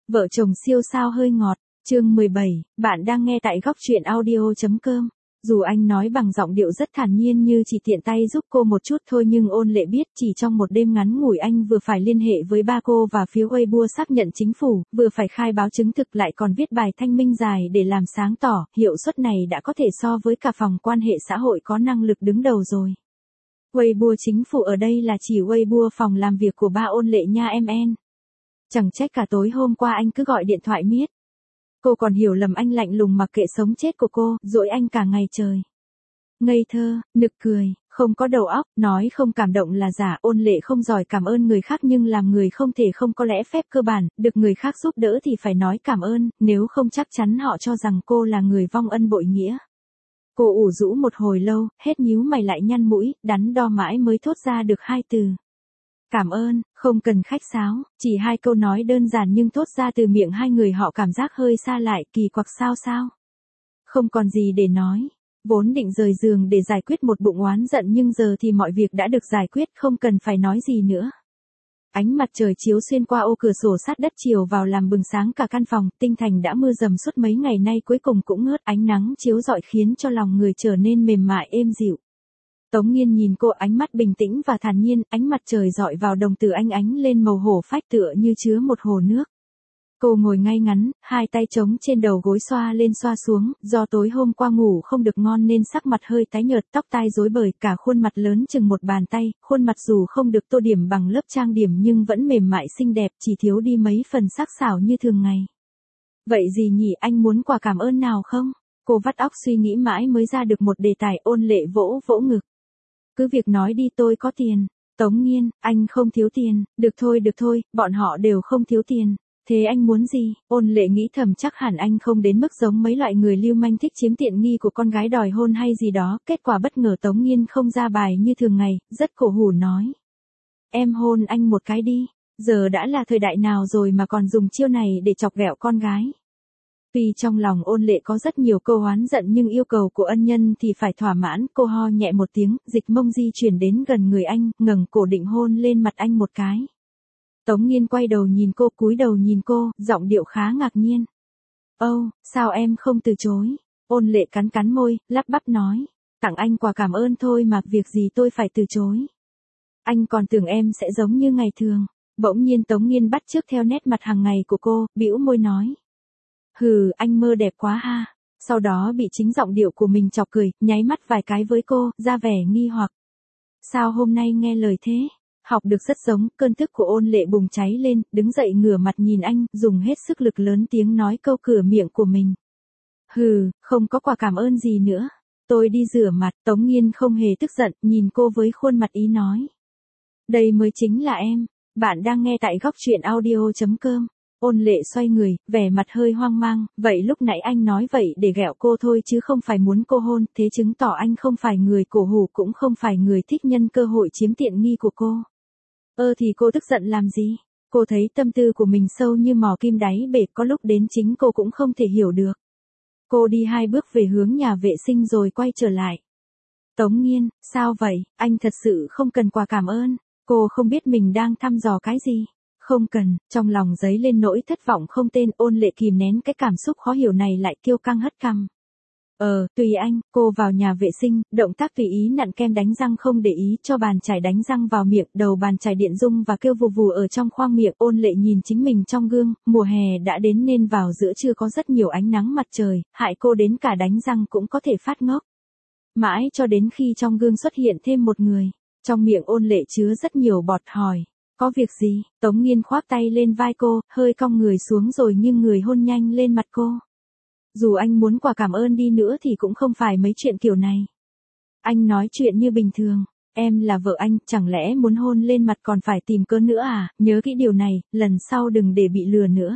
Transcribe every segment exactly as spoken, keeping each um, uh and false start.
Vợ chồng siêu sao hơi ngọt, chương mười bảy, bạn đang nghe tại góc truyện audio.com. Dù anh nói bằng giọng điệu rất thản nhiên như chỉ tiện tay giúp cô một chút thôi, nhưng Ôn Lệ biết chỉ trong một đêm ngắn ngủi anh vừa phải liên hệ với ba cô và phiếu Weibo xác nhận chính phủ, vừa phải khai báo chứng thực, lại còn viết bài thanh minh dài để làm sáng tỏ, hiệu suất này đã có thể so với cả phòng quan hệ xã hội có năng lực đứng đầu rồi. Weibo chính phủ ở đây là chỉ Weibo phòng làm việc của ba Ôn Lệ nha em en. Chẳng trách cả tối hôm qua anh cứ gọi điện thoại miết. Cô còn hiểu lầm anh lạnh lùng mặc kệ sống chết của cô, dỗi anh cả ngày trời. Ngây thơ, nực cười, không có đầu óc, nói không cảm động là giả. Ôn Lệ không giỏi cảm ơn người khác, nhưng làm người không thể không có lẽ phép cơ bản, được người khác giúp đỡ thì phải nói cảm ơn, nếu không chắc chắn họ cho rằng cô là người vong ân bội nghĩa. Cô ủ rũ một hồi lâu, hết nhíu mày lại nhăn mũi, đắn đo mãi mới thốt ra được hai từ. Cảm ơn, không cần khách sáo, chỉ hai câu nói đơn giản nhưng thốt ra từ miệng hai người họ cảm giác hơi xa lại, kỳ quặc sao sao. Không còn gì để nói, vốn định rời giường để giải quyết một bụng oán giận, nhưng giờ thì mọi việc đã được giải quyết, không cần phải nói gì nữa. Ánh mặt trời chiếu xuyên qua ô cửa sổ sát đất chiều vào làm bừng sáng cả căn phòng. Tinh Thành đã mưa dầm suốt mấy ngày nay cuối cùng cũng ngớt, ánh nắng chiếu rọi khiến cho lòng người trở nên mềm mại êm dịu. Tống Nghiên nhìn cô, ánh mắt bình tĩnh và thản nhiên, ánh mặt trời rọi vào đồng tử anh ánh lên màu hổ phách tựa như chứa một hồ nước. Cô ngồi ngay ngắn, hai tay trống trên đầu gối xoa lên xoa xuống, do tối hôm qua ngủ không được ngon nên sắc mặt hơi tái nhợt, tóc tai rối bời, cả khuôn mặt lớn chừng một bàn tay, khuôn mặt dù không được tô điểm bằng lớp trang điểm nhưng vẫn mềm mại xinh đẹp, chỉ thiếu đi mấy phần sắc sảo như thường ngày. Vậy gì nhỉ, anh muốn quà cảm ơn nào không? Cô vắt óc suy nghĩ mãi mới ra được một đề tài. Ôn Lệ vỗ vỗ ngực. Cứ việc nói đi, tôi có tiền. Tống Nghiên, anh không thiếu tiền. Được thôi được thôi, bọn họ đều không thiếu tiền. Thế anh muốn gì? Ôn Lệ nghĩ thầm chắc hẳn anh không đến mức giống mấy loại người lưu manh thích chiếm tiện nghi của con gái đòi hôn hay gì đó. Kết quả bất ngờ Tống Nghiên không ra bài như thường ngày, rất cổ hủ nói. Em hôn anh một cái đi. Giờ đã là thời đại nào rồi mà còn dùng chiêu này để chọc ghẹo con gái. Vì trong lòng Ôn Lệ có rất nhiều câu oán giận nhưng yêu cầu của ân nhân thì phải thỏa mãn. Cô ho nhẹ một tiếng, dịch mông di chuyển đến gần người anh, ngẩng cổ định hôn lên mặt anh một cái. Tống Nghiên quay đầu nhìn cô, cúi đầu nhìn cô, giọng điệu khá ngạc nhiên. Âu, oh, sao em không từ chối? Ôn Lệ cắn cắn môi, lắp bắp nói. Tặng anh quà cảm ơn thôi mà, việc gì tôi phải từ chối. Anh còn tưởng em sẽ giống như ngày thường. Bỗng nhiên Tống Nghiên bắt chước theo nét mặt hàng ngày của cô, bĩu môi nói. Hừ, anh mơ đẹp quá ha. Sau đó bị chính giọng điệu của mình chọc cười, nháy mắt vài cái với cô, ra vẻ nghi hoặc. Sao hôm nay nghe lời thế? Học được rất giống. Cơn tức của Ôn Lệ bùng cháy lên, đứng dậy ngửa mặt nhìn anh, dùng hết sức lực lớn tiếng nói câu cửa miệng của mình. Hừ, không có quà cảm ơn gì nữa. Tôi đi rửa mặt. Tống Nghiên không hề tức giận, nhìn cô với khuôn mặt ý nói. Đây mới chính là em. Bạn đang nghe tại góc truyện audio.com. Ôn Lệ xoay người, vẻ mặt hơi hoang mang, vậy lúc nãy anh nói vậy để ghẹo cô thôi chứ không phải muốn cô hôn, thế chứng tỏ anh không phải người cổ hủ, cũng không phải người thích nhân cơ hội chiếm tiện nghi của cô. Ơ thì cô tức giận làm gì? Cô thấy tâm tư của mình sâu như mò kim đáy bể, có lúc đến chính cô cũng không thể hiểu được. Cô đi hai bước về hướng nhà vệ sinh rồi quay trở lại. Tống Nghiên, sao vậy, anh thật sự không cần quà cảm ơn. Cô không biết mình đang thăm dò cái gì. Không cần, trong lòng dấy lên nỗi thất vọng không tên. Ôn Lệ kìm nén cái cảm xúc khó hiểu này lại kiêu căng hất cằm. Ờ, tùy anh. Cô vào nhà vệ sinh, động tác tùy ý nặn kem đánh răng không để ý cho bàn chải đánh răng vào miệng, đầu bàn chải điện rung và kêu vù vù ở trong khoang miệng. Ôn Lệ nhìn chính mình trong gương, mùa hè đã đến nên vào giữa trưa có rất nhiều ánh nắng mặt trời, hại cô đến cả đánh răng cũng có thể phát ngốc. Mãi cho đến khi trong gương xuất hiện thêm một người, trong miệng Ôn Lệ chứa rất nhiều bọt hỏi. Có việc gì? Tống Nghiên khoác tay lên vai cô, hơi cong người xuống rồi nghiêng người hôn nhanh lên mặt cô. Dù anh muốn quà cảm ơn đi nữa thì cũng không phải mấy chuyện kiểu này. Anh nói chuyện như bình thường. Em là vợ anh, chẳng lẽ muốn hôn lên mặt còn phải tìm cớ nữa à? Nhớ kỹ điều này, lần sau đừng để bị lừa nữa.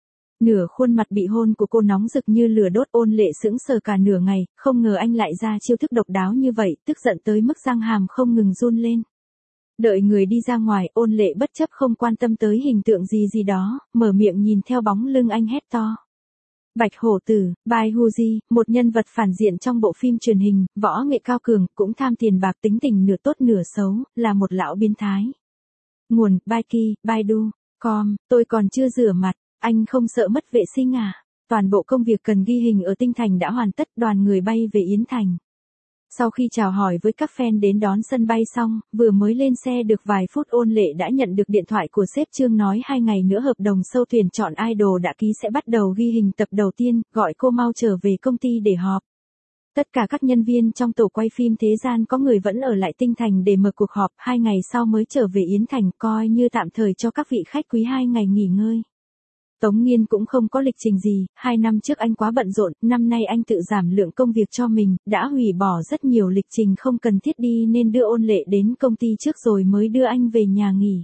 Nửa khuôn mặt bị hôn của cô nóng rực như lửa đốt. Ôn Lệ sững sờ cả nửa ngày, không ngờ anh lại ra chiêu thức độc đáo như vậy, tức giận tới mức răng hàm không ngừng run lên. Đợi người đi ra ngoài, Ôn Lệ bất chấp không quan tâm tới hình tượng gì gì đó, mở miệng nhìn theo bóng lưng anh hét to. Bạch Hổ Tử, Bai Hu Ji, một nhân vật phản diện trong bộ phim truyền hình, võ nghệ cao cường, cũng tham tiền bạc, tính tình nửa tốt nửa xấu, là một lão biến thái. Nguồn, Baiki, Baidu, com, tôi còn chưa rửa mặt. Anh không sợ mất vệ sinh à? Toàn bộ công việc cần ghi hình ở Tinh Thành đã hoàn tất, đoàn người bay về Yến Thành. Sau khi chào hỏi với các fan đến đón sân bay xong, vừa mới lên xe được vài phút Ôn Lệ đã nhận được điện thoại của sếp Trương nói hai ngày nữa hợp đồng sâu tuyển chọn idol đã ký sẽ bắt đầu ghi hình tập đầu tiên, gọi cô mau trở về công ty để họp. Tất cả các nhân viên trong tổ quay phim Thế Gian có người vẫn ở lại Tinh Thành để mở cuộc họp, hai ngày sau mới trở về Yến Thành, coi như tạm thời cho các vị khách quý hai ngày nghỉ ngơi. Tống Nghiên cũng không có lịch trình gì, hai năm trước anh quá bận rộn, năm nay anh tự giảm lượng công việc cho mình, đã hủy bỏ rất nhiều lịch trình không cần thiết đi nên đưa Ôn Lệ đến công ty trước rồi mới đưa anh về nhà nghỉ.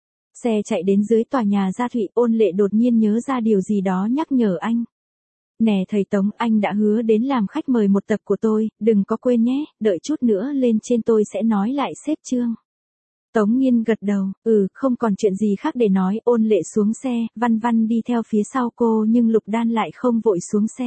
Xe chạy đến dưới tòa nhà Gia Thụy, Ôn Lệ đột nhiên nhớ ra điều gì đó nhắc nhở anh. Nè thầy Tống, anh đã hứa đến làm khách mời một tập của tôi, đừng có quên nhé, đợi chút nữa lên trên tôi sẽ nói lại sếp Trương. Tống Nghiên gật đầu, ừ, không còn chuyện gì khác để nói, Ôn Lệ xuống xe, Văn Văn đi theo phía sau cô nhưng Lục Đan lại không vội xuống xe.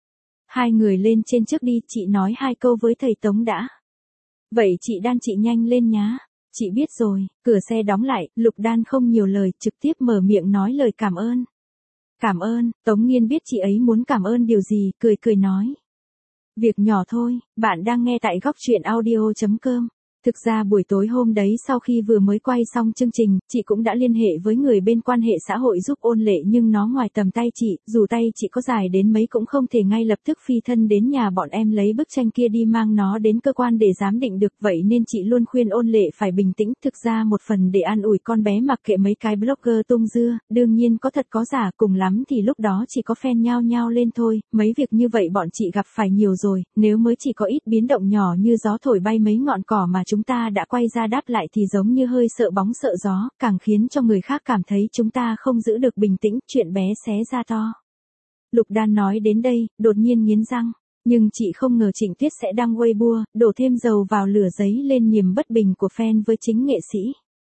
Hai người lên trên trước đi, chị nói hai câu với thầy Tống đã. Vậy chị Đan chị nhanh lên nhá. Chị biết rồi, cửa xe đóng lại, Lục Đan không nhiều lời, trực tiếp mở miệng nói lời cảm ơn. Cảm ơn, Tống Nghiên biết chị ấy muốn cảm ơn điều gì, cười cười nói. Việc nhỏ thôi, bạn đang nghe tại góc truyện audio chấm com. Thực ra buổi tối hôm đấy sau khi vừa mới quay xong chương trình, chị cũng đã liên hệ với người bên quan hệ xã hội giúp Ôn Lệ nhưng nó ngoài tầm tay chị, dù tay chị có dài đến mấy cũng không thể ngay lập tức phi thân đến nhà bọn em lấy bức tranh kia đi mang nó đến cơ quan để giám định được, vậy nên chị luôn khuyên Ôn Lệ phải bình tĩnh, thực ra một phần để an ủi con bé mặc kệ mấy cái blogger tung dưa, đương nhiên có thật có giả, cùng lắm thì lúc đó chỉ có fan nhao nhao lên thôi, mấy việc như vậy bọn chị gặp phải nhiều rồi, nếu mới chỉ có ít biến động nhỏ như gió thổi bay mấy ngọn cỏ mà chúng ta đã quay ra đáp lại thì giống như hơi sợ bóng sợ gió, càng khiến cho người khác cảm thấy chúng ta không giữ được bình tĩnh, chuyện bé xé ra to. Lục Đan nói đến đây, đột nhiên nghiến răng, nhưng chị không ngờ Trịnh Tuyết sẽ đăng Weibo, đổ thêm dầu vào lửa giấy lên niềm bất bình của fan với chính nghệ sĩ.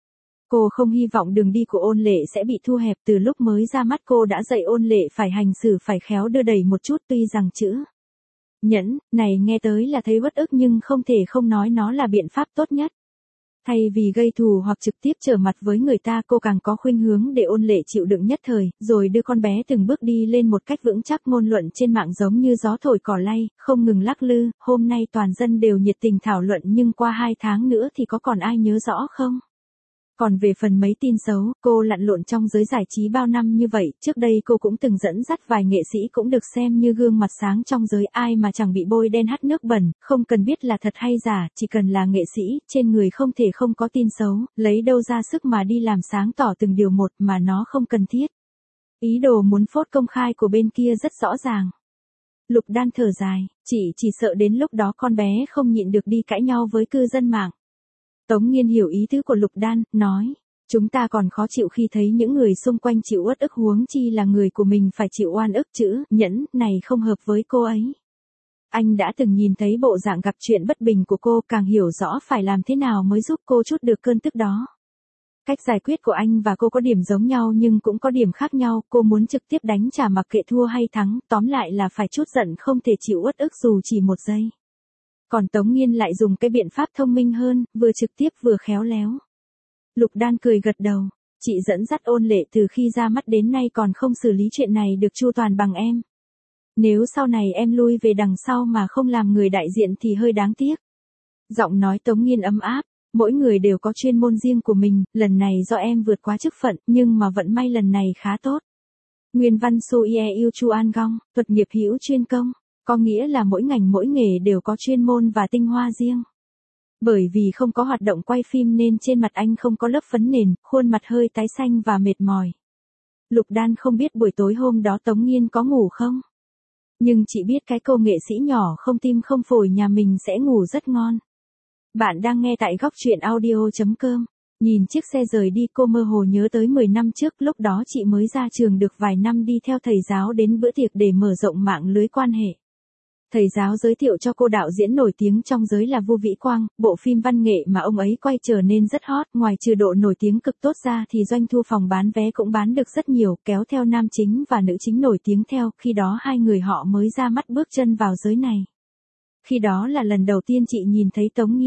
Cô không hy vọng đường đi của Ôn Lệ sẽ bị thu hẹp, từ lúc mới ra mắt cô đã dạy Ôn Lệ phải hành xử phải khéo đưa đẩy một chút, tuy rằng chữ nhẫn này nghe tới là thấy uất ức nhưng không thể không nói nó là biện pháp tốt nhất. Thay vì gây thù hoặc trực tiếp trở mặt với người ta, cô càng có khuynh hướng để Ôn Lệ chịu đựng nhất thời, rồi đưa con bé từng bước đi lên một cách vững chắc. Ngôn luận trên mạng giống như gió thổi cỏ lay, không ngừng lắc lư, hôm nay toàn dân đều nhiệt tình thảo luận nhưng qua hai tháng nữa thì có còn ai nhớ rõ không? Còn về phần mấy tin xấu, cô lặn lộn trong giới giải trí bao năm như vậy, trước đây cô cũng từng dẫn dắt vài nghệ sĩ cũng được xem như gương mặt sáng trong giới, ai mà chẳng bị bôi đen hắt nước bẩn, không cần biết là thật hay giả, chỉ cần là nghệ sĩ, trên người không thể không có tin xấu, lấy đâu ra sức mà đi làm sáng tỏ từng điều một mà nó không cần thiết. Ý đồ muốn phốt công khai của bên kia rất rõ ràng. Lục Đan thở dài, chị chỉ sợ đến lúc đó con bé không nhịn được đi cãi nhau với cư dân mạng. Tống Nghiên hiểu ý tứ của Lục Đan, nói, chúng ta còn khó chịu khi thấy những người xung quanh chịu uất ức, huống chi là người của mình phải chịu oan ức, chữ nhẫn này không hợp với cô ấy. Anh đã từng nhìn thấy bộ dạng gặp chuyện bất bình của cô, càng hiểu rõ phải làm thế nào mới giúp cô trút được cơn tức đó. Cách giải quyết của anh và cô có điểm giống nhau nhưng cũng có điểm khác nhau, cô muốn trực tiếp đánh trả mặc kệ thua hay thắng, tóm lại là phải trút giận không thể chịu uất ức dù chỉ một giây. Còn Tống Nghiên lại dùng cái biện pháp thông minh hơn, vừa trực tiếp vừa khéo léo. Lục Đan cười gật đầu, chị dẫn dắt Ôn Lệ từ khi ra mắt đến nay còn không xử lý chuyện này được chu toàn bằng em. Nếu sau này em lui về đằng sau mà không làm người đại diện thì hơi đáng tiếc. Giọng nói Tống Nghiên ấm áp, mỗi người đều có chuyên môn riêng của mình, lần này do em vượt quá chức phận, nhưng mà vận may lần này khá tốt. Nguyên văn su ie yêu chu an gong, thuật nghiệp hữu chuyên công. Có nghĩa là mỗi ngành mỗi nghề đều có chuyên môn và tinh hoa riêng. Bởi vì không có hoạt động quay phim nên trên mặt anh không có lớp phấn nền, khuôn mặt hơi tái xanh và mệt mỏi. Lục Đan không biết buổi tối hôm đó Tống Nghiên có ngủ không. Nhưng chị biết cái cô nghệ sĩ nhỏ không tim không phổi nhà mình sẽ ngủ rất ngon. Bạn đang nghe tại góc truyện audio chấm com. Nhìn chiếc xe rời đi cô mơ hồ nhớ tới mười năm trước, lúc đó chị mới ra trường được vài năm đi theo thầy giáo đến bữa tiệc để mở rộng mạng lưới quan hệ. Thầy giáo giới thiệu cho cô đạo diễn nổi tiếng trong giới là Vu Vĩ Quang, bộ phim văn nghệ mà ông ấy quay trở nên rất hot, ngoài trừ độ nổi tiếng cực tốt ra thì doanh thu phòng bán vé cũng bán được rất nhiều, kéo theo nam chính và nữ chính nổi tiếng theo, khi đó hai người họ mới ra mắt bước chân vào giới này. Khi đó là lần đầu tiên chị nhìn thấy Tống Nghiên.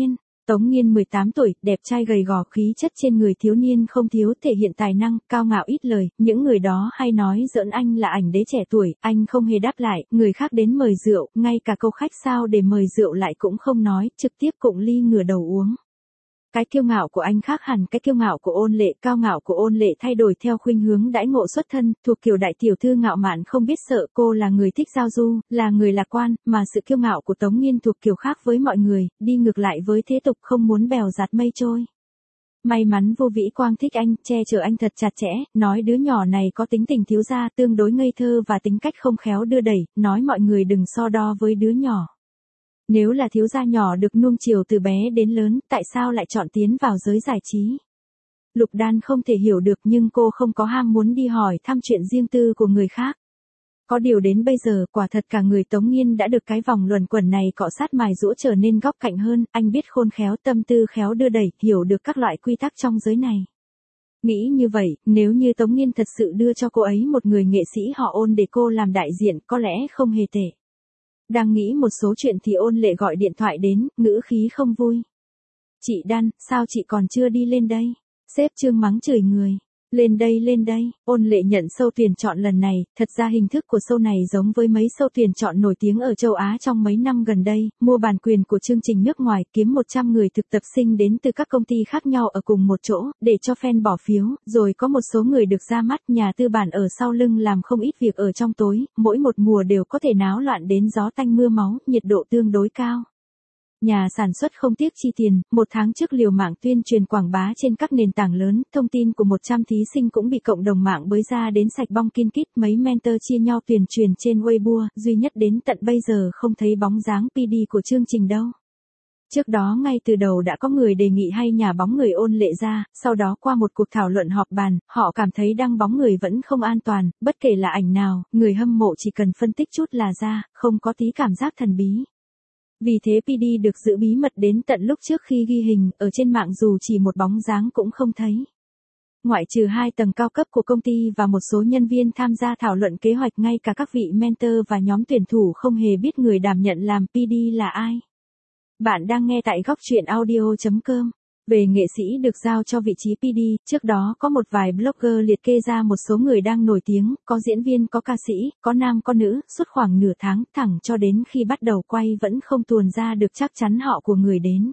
Tống Nghiên mười tám tuổi, đẹp trai gầy gò, khí chất trên người thiếu niên không thiếu, thể hiện tài năng, cao ngạo ít lời, những người đó hay nói giỡn anh là ảnh đế trẻ tuổi, anh không hề đáp lại, người khác đến mời rượu, ngay cả câu khách sao để mời rượu lại cũng không nói, trực tiếp cụng ly ngửa đầu uống. Cái kiêu ngạo của anh khác hẳn cái kiêu ngạo của Ôn Lệ, cao ngạo của Ôn Lệ thay đổi theo khuynh hướng đãi ngộ xuất thân, thuộc kiểu đại tiểu thư ngạo mạn không biết sợ, cô là người thích giao du, là người lạc quan, mà sự kiêu ngạo của Tống Nghiên thuộc kiểu khác với mọi người, đi ngược lại với thế tục, không muốn bèo dạt mây trôi. May mắn Vô Vĩ Quang thích anh, che chở anh thật chặt chẽ, nói đứa nhỏ này có tính tình thiếu gia, tương đối ngây thơ và tính cách không khéo đưa đẩy, nói mọi người đừng so đo với đứa nhỏ. Nếu là thiếu gia nhỏ được nuông chiều từ bé đến lớn, tại sao lại chọn tiến vào giới giải trí? Lục Đan không thể hiểu được, nhưng cô không có ham muốn đi hỏi thăm chuyện riêng tư của người khác. Có điều đến bây giờ, quả thật cả người Tống Nghiên đã được cái vòng luẩn quẩn này cọ sát mài giũa trở nên góc cạnh hơn, anh biết khôn khéo, tâm tư khéo đưa đẩy, hiểu được các loại quy tắc trong giới này. Nghĩ như vậy, nếu như Tống Nghiên thật sự đưa cho cô ấy một người nghệ sĩ họ Ôn để cô làm đại diện, có lẽ không hề tệ. Đang nghĩ một số chuyện thì Ôn Lệ gọi điện thoại đến, ngữ khí không vui. Chị Đan, sao chị còn chưa đi lên đây? Sếp Trương mắng chửi người. Lên đây lên đây, Ôn Lệ nhận show tuyển chọn lần này, thật ra hình thức của show này giống với mấy show tuyển chọn nổi tiếng ở châu Á trong mấy năm gần đây, mua bản quyền của chương trình nước ngoài, kiếm một trăm người thực tập sinh đến từ các công ty khác nhau ở cùng một chỗ, để cho fan bỏ phiếu, rồi có một số người được ra mắt, nhà tư bản ở sau lưng làm không ít việc ở trong tối, mỗi một mùa đều có thể náo loạn đến gió tanh mưa máu, nhiệt độ tương đối cao. Nhà sản xuất không tiếc chi tiền, một tháng trước liều mạng tuyên truyền quảng bá trên các nền tảng lớn, thông tin của một trăm thí sinh cũng bị cộng đồng mạng bới ra đến sạch bong kin kít, mấy mentor chia nhau tuyên truyền trên Weibo, duy nhất đến tận bây giờ không thấy bóng dáng pê đê của chương trình đâu. Trước đó ngay từ đầu đã có người đề nghị hay nhà bóng người Ôn Lệ ra, sau đó qua một cuộc thảo luận họp bàn, họ cảm thấy đăng bóng người vẫn không an toàn, bất kể là ảnh nào, người hâm mộ chỉ cần phân tích chút là ra, không có tí cảm giác thần bí. Vì thế pê đê được giữ bí mật đến tận lúc trước khi ghi hình, ở trên mạng dù chỉ một bóng dáng cũng không thấy. Ngoại trừ hai tầng cao cấp của công ty và một số nhân viên tham gia thảo luận kế hoạch, ngay cả các vị mentor và nhóm tuyển thủ không hề biết người đảm nhận làm pê đê là ai. Bạn đang nghe tại góc truyện audio chấm com. Về nghệ sĩ được giao cho vị trí pê đê, trước đó có một vài blogger liệt kê ra một số người đang nổi tiếng, có diễn viên, có ca sĩ, có nam có nữ, suốt khoảng nửa tháng, thẳng cho đến khi bắt đầu quay vẫn không tuồn ra được chắc chắn họ của người đến.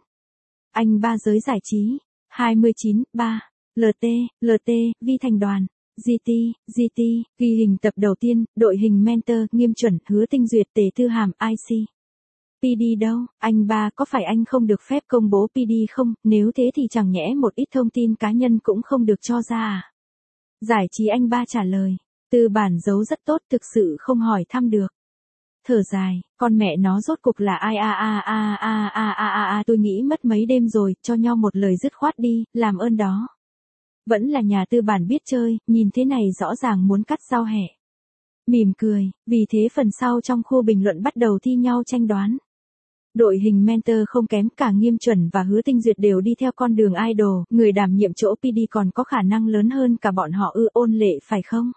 Anh ba giới giải trí, hai mươi chín, ba, lờ tê, lờ tê, Vi Thành Đoàn, giê tê, giê tê, ghi hình tập đầu tiên, đội hình mentor, Nghiêm Chuẩn, Hứa Tinh Duyệt, Tề Thư Hàm, i xê. pê đê đâu, anh ba có phải anh không được phép công bố pê đê không, nếu thế thì chẳng nhẽ một ít thông tin cá nhân cũng không được cho ra à? Giải trí anh ba trả lời, tư bản giấu rất tốt, thực sự không hỏi thăm được. Thở dài, con mẹ nó rốt cục là ai a a a a a a a a tôi nghĩ mất mấy đêm rồi, cho nhau một lời dứt khoát đi, làm ơn đó. Vẫn là nhà tư bản biết chơi, nhìn thế này rõ ràng muốn cắt rau hẹ. Mỉm cười, vì thế phần sau trong khu bình luận bắt đầu thi nhau tranh đoán. Đội hình mentor không kém, cả Nghiêm Chuẩn và Hứa Tinh Duyệt đều đi theo con đường idol, người đảm nhiệm chỗ pê đê còn có khả năng lớn hơn cả bọn họ ư, Ôn Lệ phải không?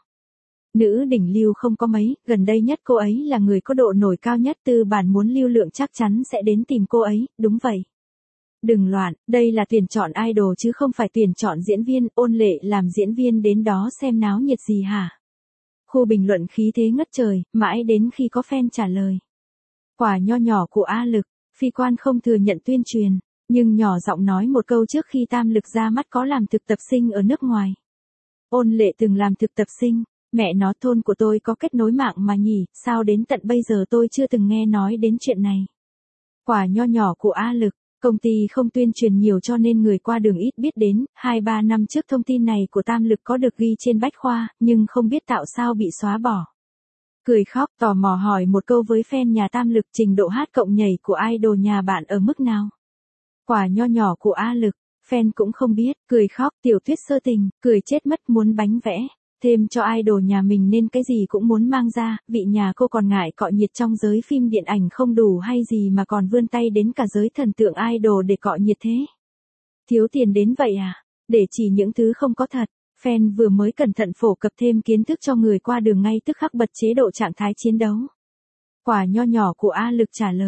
Nữ đỉnh lưu không có mấy, gần đây nhất cô ấy là người có độ nổi cao nhất, tư bản muốn lưu lượng chắc chắn sẽ đến tìm cô ấy, đúng vậy. Đừng loạn, đây là tuyển chọn idol chứ không phải tuyển chọn diễn viên, Ôn Lệ làm diễn viên đến đó xem náo nhiệt gì hả? Khu bình luận khí thế ngất trời, mãi đến khi có fan trả lời. Quả nho nhỏ của A Lực, Phi Quan không thừa nhận tuyên truyền, nhưng nhỏ giọng nói một câu trước khi Tam Lực ra mắt có làm thực tập sinh ở nước ngoài. Ôn Lệ từng làm thực tập sinh, mẹ nó thôn của tôi có kết nối mạng mà nhỉ, sao đến tận bây giờ tôi chưa từng nghe nói đến chuyện này. Quả nho nhỏ của A Lực, công ty không tuyên truyền nhiều cho nên người qua đường ít biết đến, hai ba năm trước thông tin này của Tam Lực có được ghi trên bách khoa, nhưng không biết tạo sao bị xóa bỏ. Cười khóc, tò mò hỏi một câu với fan nhà Tam Lực, trình độ hát cộng nhảy của idol nhà bạn ở mức nào? Quả nho nhỏ của A Lực, fan cũng không biết, cười khóc, tiểu thuyết sơ tình, cười chết mất, muốn bánh vẽ, thêm cho idol nhà mình nên cái gì cũng muốn mang ra, vị nhà cô còn ngại cọ nhiệt trong giới phim điện ảnh không đủ hay gì mà còn vươn tay đến cả giới thần tượng idol để cọ nhiệt thế. Thiếu tiền đến vậy à? Để chỉ những thứ không có thật. Fan vừa mới cẩn thận phổ cập thêm kiến thức cho người qua đường ngay tức khắc bật chế độ trạng thái chiến đấu. Quả nho nhỏ của A Lực trả lời,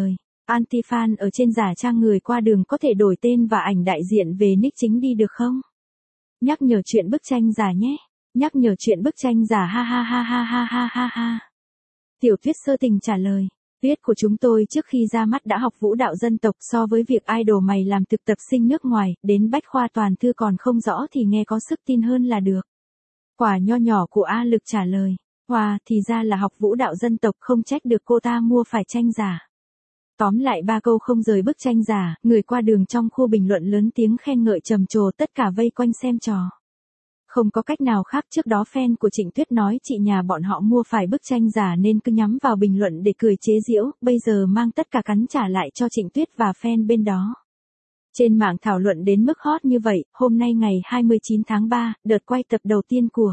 Anti-fan ở trên giả trang người qua đường có thể đổi tên và ảnh đại diện về nick chính đi được không? Nhắc nhở chuyện bức tranh giả nhé. Nhắc nhở chuyện bức tranh giả ha ha ha ha ha ha ha ha. Tiểu Tuyết sơ tình trả lời. Tuyết của chúng tôi trước khi ra mắt đã học vũ đạo dân tộc, so với việc idol mày làm thực tập sinh nước ngoài, đến bách khoa toàn thư còn không rõ thì nghe có sức tin hơn là được. Quả nho nhỏ của A Lực trả lời. Wow, thì ra là học vũ đạo dân tộc, không trách được cô ta mua phải tranh giả. Tóm lại ba câu không rời bức tranh giả, người qua đường trong khu bình luận lớn tiếng khen ngợi trầm trồ, tất cả vây quanh xem trò. Không có cách nào khác, trước đó fan của Trịnh Tuyết nói chị nhà bọn họ mua phải bức tranh giả nên cứ nhắm vào bình luận để cười chế giễu, bây giờ mang tất cả cắn trả lại cho Trịnh Tuyết và fan bên đó. Trên mạng thảo luận đến mức hot như vậy, hôm nay ngày hai mươi chín tháng ba, đợt quay tập đầu tiên của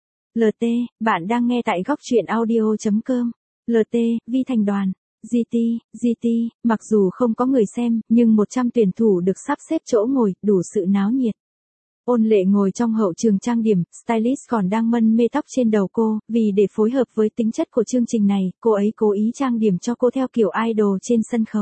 lờ tê, bạn đang nghe tại góc truyện audio chấm com. lờ tê, Vi Thành Đoàn. giê tê, giê tê, mặc dù không có người xem, nhưng một trăm tuyển thủ được sắp xếp chỗ ngồi, đủ sự náo nhiệt. Ôn Lệ ngồi trong hậu trường trang điểm, stylist còn đang mân mê tóc trên đầu cô, vì để phối hợp với tính chất của chương trình này, cô ấy cố ý trang điểm cho cô theo kiểu idol trên sân khấu.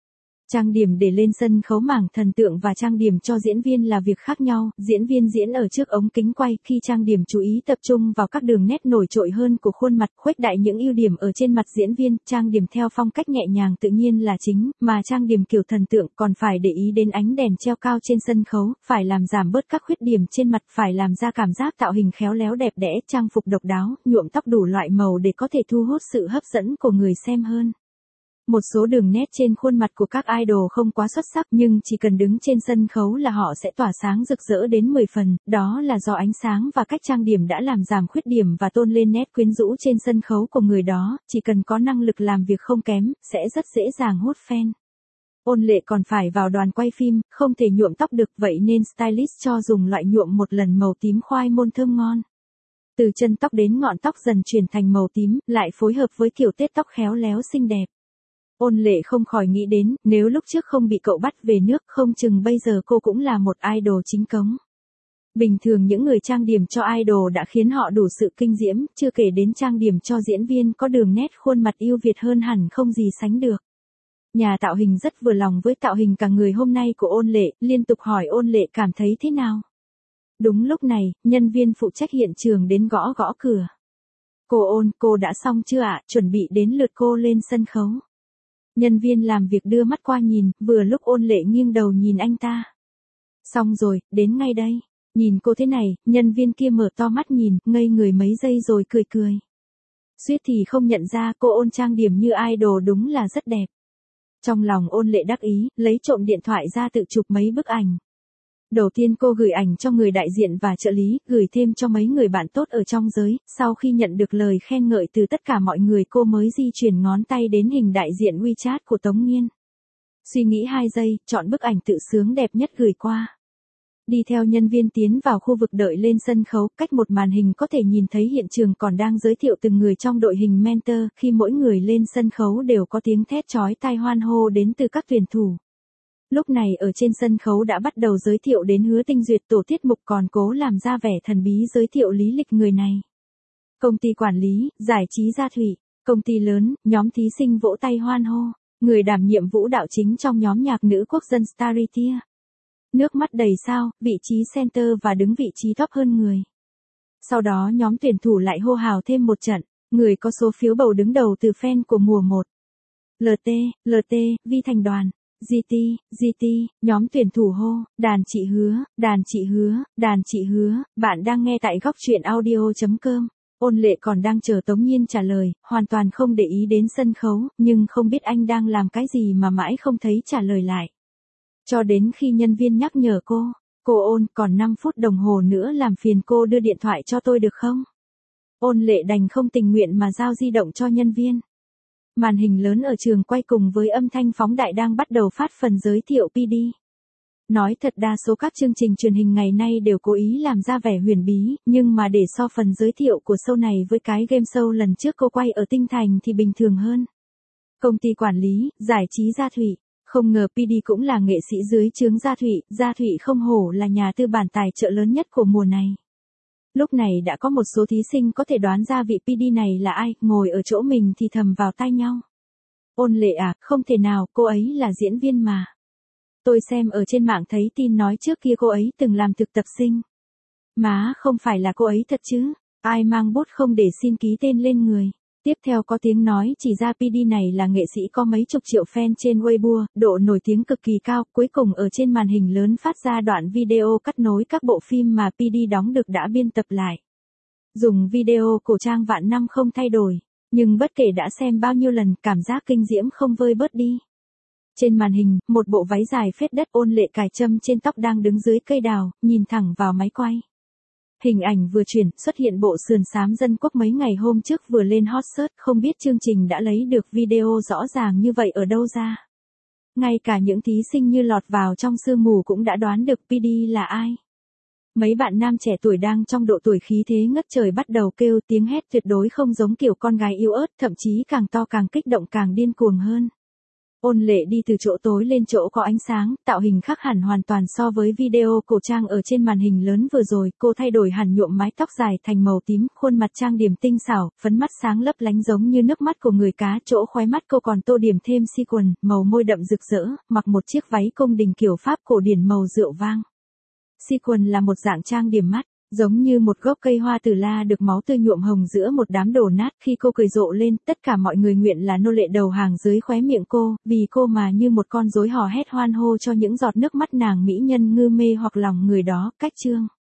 Trang điểm để lên sân khấu mảng thần tượng và trang điểm cho diễn viên là việc khác nhau, diễn viên diễn ở trước ống kính quay, khi trang điểm chú ý tập trung vào các đường nét nổi trội hơn của khuôn mặt, khuếch đại những ưu điểm ở trên mặt diễn viên, trang điểm theo phong cách nhẹ nhàng tự nhiên là chính, mà trang điểm kiểu thần tượng còn phải để ý đến ánh đèn treo cao trên sân khấu, phải làm giảm bớt các khuyết điểm trên mặt, phải làm ra cảm giác tạo hình khéo léo đẹp đẽ, trang phục độc đáo, nhuộm tóc đủ loại màu để có thể thu hút sự hấp dẫn của người xem hơn. Một số đường nét trên khuôn mặt của các idol không quá xuất sắc, nhưng chỉ cần đứng trên sân khấu là họ sẽ tỏa sáng rực rỡ đến mười phần, đó là do ánh sáng và cách trang điểm đã làm giảm khuyết điểm và tôn lên nét quyến rũ trên sân khấu của người đó, chỉ cần có năng lực làm việc không kém, sẽ rất dễ dàng hút fan. Ôn Lệ còn phải vào đoàn quay phim, không thể nhuộm tóc được, vậy nên stylist cho dùng loại nhuộm một lần màu tím khoai môn thơm ngon. Từ chân tóc đến ngọn tóc dần chuyển thành màu tím, lại phối hợp với kiểu tết tóc khéo léo xinh đẹp. Ôn Lệ không khỏi nghĩ đến, nếu lúc trước không bị cậu bắt về nước, không chừng bây giờ cô cũng là một idol chính cống. Bình thường những người trang điểm cho idol đã khiến họ đủ sự kinh diễm, chưa kể đến trang điểm cho diễn viên có đường nét khuôn mặt ưu việt hơn hẳn không gì sánh được. Nhà tạo hình rất vừa lòng với tạo hình cả người hôm nay của Ôn Lệ, liên tục hỏi Ôn Lệ cảm thấy thế nào. Đúng lúc này, nhân viên phụ trách hiện trường đến gõ gõ cửa. Cô Ôn, cô đã xong chưa ạ, chuẩn bị đến lượt cô lên sân khấu. Nhân viên làm việc đưa mắt qua nhìn, vừa lúc Ôn Lệ nghiêng đầu nhìn anh ta. Xong rồi, đến ngay đây. Nhìn cô thế này, nhân viên kia mở to mắt nhìn, ngây người mấy giây rồi cười cười. Suýt thì không nhận ra cô Ôn trang điểm như idol đúng là rất đẹp. Trong lòng Ôn Lệ đắc ý, lấy trộm điện thoại ra tự chụp mấy bức ảnh. Đầu tiên cô gửi ảnh cho người đại diện và trợ lý, gửi thêm cho mấy người bạn tốt ở trong giới, sau khi nhận được lời khen ngợi từ tất cả mọi người cô mới di chuyển ngón tay đến hình đại diện WeChat của Tống Nghiên. Suy nghĩ hai giây, chọn bức ảnh tự sướng đẹp nhất gửi qua. Đi theo nhân viên tiến vào khu vực đợi lên sân khấu, cách một màn hình có thể nhìn thấy hiện trường còn đang giới thiệu từng người trong đội hình mentor, khi mỗi người lên sân khấu đều có tiếng thét chói tai hoan hô đến từ các tuyển thủ. Lúc này ở trên sân khấu đã bắt đầu giới thiệu đến Hứa Tinh Duyệt, tổ tiết mục còn cố làm ra vẻ thần bí giới thiệu lý lịch người này. Công ty quản lý, giải trí Gia Thụy, công ty lớn, nhóm thí sinh vỗ tay hoan hô, người đảm nhiệm vũ đạo chính trong nhóm nhạc nữ quốc dân Starritia. Nước mắt đầy sao, vị trí center và đứng vị trí top hơn người. Sau đó nhóm tuyển thủ lại hô hào thêm một trận, người có số phiếu bầu đứng đầu từ fan của mùa một. lờ tê, lờ tê, Vi Thành Đoàn. giê tê, giê tê, nhóm tuyển thủ hô, đàn chị Hứa, đàn chị Hứa, đàn chị Hứa, bạn đang nghe tại góc truyện audio chấm com. Ôn Lệ còn đang chờ Tống Nhiên trả lời, hoàn toàn không để ý đến sân khấu, nhưng không biết anh đang làm cái gì mà mãi không thấy trả lời lại. Cho đến khi nhân viên nhắc nhở cô, cô Ôn, còn năm phút đồng hồ nữa làm phiền cô đưa điện thoại cho tôi được không? Ôn Lệ đành không tình nguyện mà giao di động cho nhân viên. Màn hình lớn ở trường quay cùng với âm thanh phóng đại đang bắt đầu phát phần giới thiệu pê đê. Nói thật đa số các chương trình truyền hình ngày nay đều cố ý làm ra vẻ huyền bí, nhưng mà để so phần giới thiệu của show này với cái game show lần trước cô quay ở Tinh Thành thì bình thường hơn. Công ty quản lý, giải trí Gia Thụy. Không ngờ pê đê cũng là nghệ sĩ dưới trướng Gia Thụy, Gia Thụy không hổ là nhà tư bản tài trợ lớn nhất của mùa này. Lúc này đã có một số thí sinh có thể đoán ra vị pê đê này là ai, ngồi ở chỗ mình thì thầm vào tai nhau. Ôn Lệ à, không thể nào, cô ấy là diễn viên mà. Tôi xem ở trên mạng thấy tin nói trước kia cô ấy từng làm thực tập sinh. Má, không phải là cô ấy thật chứ? Ai mang bút không để xin ký tên lên người? Tiếp theo có tiếng nói chỉ ra pê đê này là nghệ sĩ có mấy chục triệu fan trên Weibo, độ nổi tiếng cực kỳ cao, cuối cùng ở trên màn hình lớn phát ra đoạn video cắt nối các bộ phim mà pê đê đóng được đã biên tập lại. Dùng video cổ trang vạn năm không thay đổi, nhưng bất kể đã xem bao nhiêu lần, cảm giác kinh diễm không vơi bớt đi. Trên màn hình, một bộ váy dài phết đất Ôn Lệ cài trâm trên tóc đang đứng dưới cây đào, nhìn thẳng vào máy quay. Hình ảnh vừa chuyển, xuất hiện bộ sườn xám dân quốc mấy ngày hôm trước vừa lên hot search, không biết chương trình đã lấy được video rõ ràng như vậy ở đâu ra. Ngay cả những thí sinh như lọt vào trong sương mù cũng đã đoán được pê đê là ai. Mấy bạn nam trẻ tuổi đang trong độ tuổi khí thế ngất trời bắt đầu kêu, tiếng hét tuyệt đối không giống kiểu con gái yếu ớt, thậm chí càng to càng kích động càng điên cuồng hơn. Ôn Lệ đi từ chỗ tối lên chỗ có ánh sáng, tạo hình khác hẳn hoàn toàn so với video cổ trang ở trên màn hình lớn vừa rồi, cô thay đổi hẳn nhuộm mái tóc dài thành màu tím, khuôn mặt trang điểm tinh xảo, phấn mắt sáng lấp lánh giống như nước mắt của người cá, chỗ khóe mắt cô còn tô điểm thêm sequin, màu môi đậm rực rỡ, mặc một chiếc váy cung đình kiểu Pháp cổ điển màu rượu vang. Sequin là một dạng trang điểm mắt, giống như một gốc cây hoa tử la được máu tươi nhuộm hồng giữa một đám đổ nát. Khi cô cười rộ lên, tất cả mọi người nguyện là nô lệ đầu hàng dưới khóe miệng cô, vì cô mà như một con rối hò hét hoan hô cho những giọt nước mắt nàng mỹ nhân ngư mê hoặc lòng người đó. Cách chương